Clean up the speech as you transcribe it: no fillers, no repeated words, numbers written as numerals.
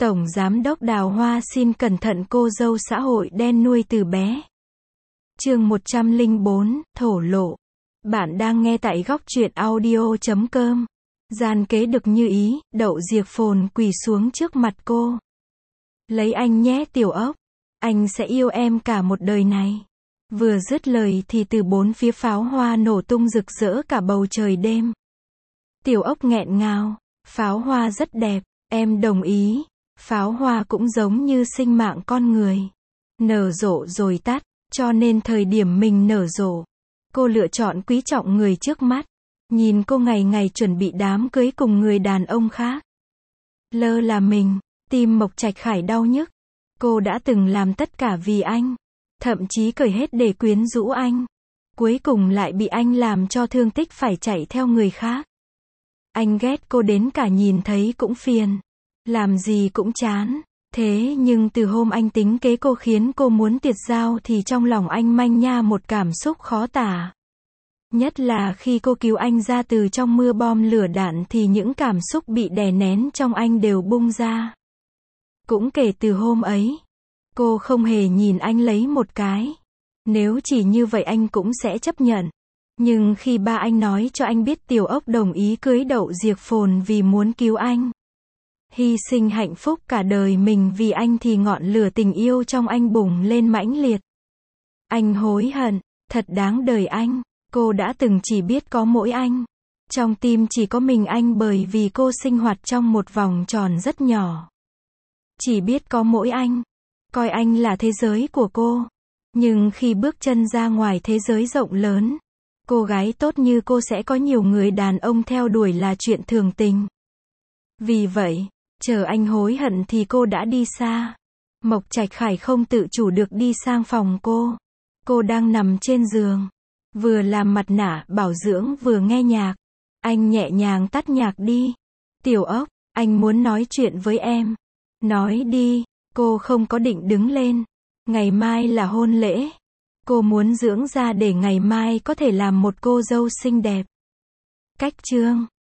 Tổng Giám đốc Đào Hoa xin cẩn thận cô dâu xã hội đen nuôi từ bé. Chương 104, thổ lộ. Bạn đang nghe tại góc truyện audio.com. Gian kế được như ý, Đậu Diệp Phồn quỳ xuống trước mặt cô. Lấy anh nhé Tiểu Ốc. Anh sẽ yêu em cả một đời này. Vừa dứt lời thì từ bốn phía pháo hoa nổ tung rực rỡ cả bầu trời đêm. Tiểu Ốc nghẹn ngào. Pháo hoa rất đẹp, em đồng ý. Pháo hoa cũng giống như sinh mạng con người. Nở rộ rồi tắt, cho nên thời điểm mình nở rộ, cô lựa chọn quý trọng người trước mắt. Nhìn cô ngày ngày chuẩn bị đám cưới cùng người đàn ông khác. Lơ là mình, tim Mộc Trạch Khải đau nhức. Cô đã từng làm tất cả vì anh. Thậm chí cởi hết để quyến rũ anh. Cuối cùng lại bị anh làm cho thương tích phải chạy theo người khác. Anh ghét cô đến cả nhìn thấy cũng phiền. Làm gì cũng chán. Thế nhưng từ hôm anh tính kế cô khiến cô muốn tiệt dao thì trong lòng anh manh nha một cảm xúc khó tả. Nhất là khi cô cứu anh ra từ trong mưa bom lửa đạn thì những cảm xúc bị đè nén trong anh đều bung ra. Cũng kể từ hôm ấy, cô không hề nhìn anh lấy một cái. Nếu chỉ như vậy anh cũng sẽ chấp nhận. Nhưng khi ba anh nói cho anh biết Tiểu Ốc đồng ý cưới Đậu Diệp Phồn vì muốn cứu anh, hy sinh hạnh phúc cả đời mình vì anh thì ngọn lửa tình yêu trong anh bùng lên mãnh liệt. Anh hối hận, thật đáng đời anh. Cô đã từng chỉ biết có mỗi anh. Trong tim chỉ có mình anh bởi vì cô sinh hoạt trong một vòng tròn rất nhỏ. Chỉ biết có mỗi anh. Coi anh là thế giới của cô. Nhưng khi bước chân ra ngoài thế giới rộng lớn, cô gái tốt như cô sẽ có nhiều người đàn ông theo đuổi là chuyện thường tình. Vì vậy, chờ anh hối hận thì cô đã đi xa. Mộc Trạch Khải không tự chủ được đi sang phòng cô. Cô đang nằm trên giường. Vừa làm mặt nạ bảo dưỡng vừa nghe nhạc. Anh nhẹ nhàng tắt nhạc đi. Tiểu Ốc, anh muốn nói chuyện với em. Nói đi. Cô không có định đứng lên. Ngày mai là hôn lễ. Cô muốn dưỡng da để ngày mai có thể làm một cô dâu xinh đẹp. Cách chương